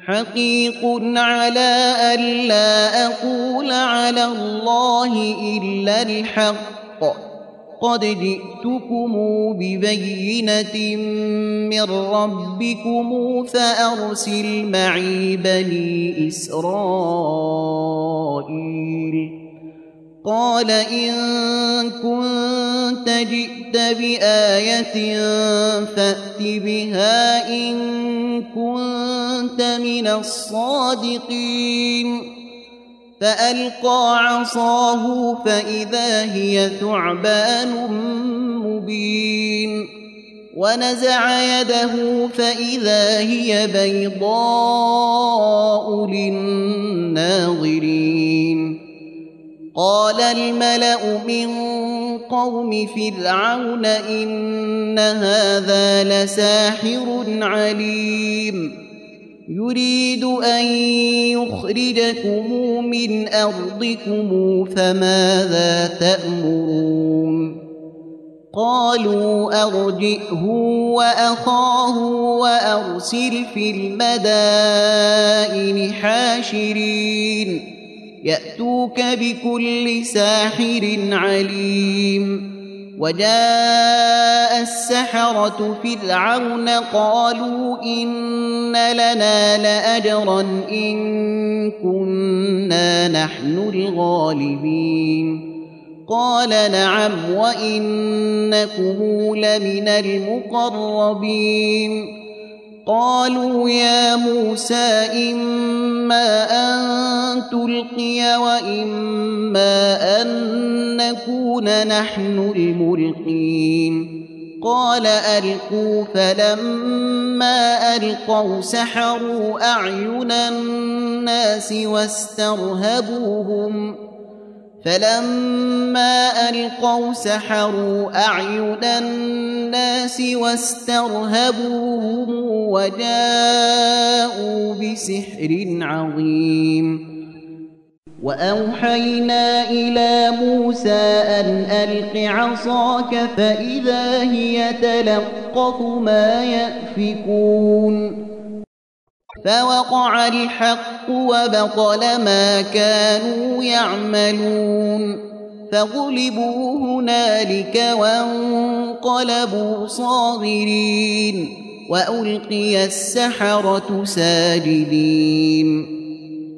حقيق على ألا أقول على الله إلا الحق قد جئتكم ببينة من ربكم فأرسل معي بني إسرائيل قال إن كنت جئت بآية فأت بها إن كنت من الصادقين فألقى عصاه فإذا هي ثعبان مبين ونزع يده فإذا هي بيضاء للناظرين قال الملأ من قوم فرعون إن هذا لساحر عليم يريد أن يخرجكم من أرضكم فماذا تأمرون قالوا أرجئه وأخاه وأرسل في المدائن حاشرين يأتوك بكل ساحر عليم وجاء السحرة فرعون قالوا إن لنا لأجرا إن كنا نحن الغالبين قال نعم وإنكم لمن المقربين قالوا يا موسى إما أن تلقي وإما أن نكون نحن الملقين قال ألقوا فلما ألقوا سحروا أعين الناس واسترهبوهم وجاءوا بسحر عظيم وأوحينا إلى موسى أن ألق عصاك فإذا هي تلقف ما يأفكون فوقع الحق وبطل ما كانوا يعملون فغلبوا هنالك وانقلبوا صاغرين وألقي السحرة ساجدين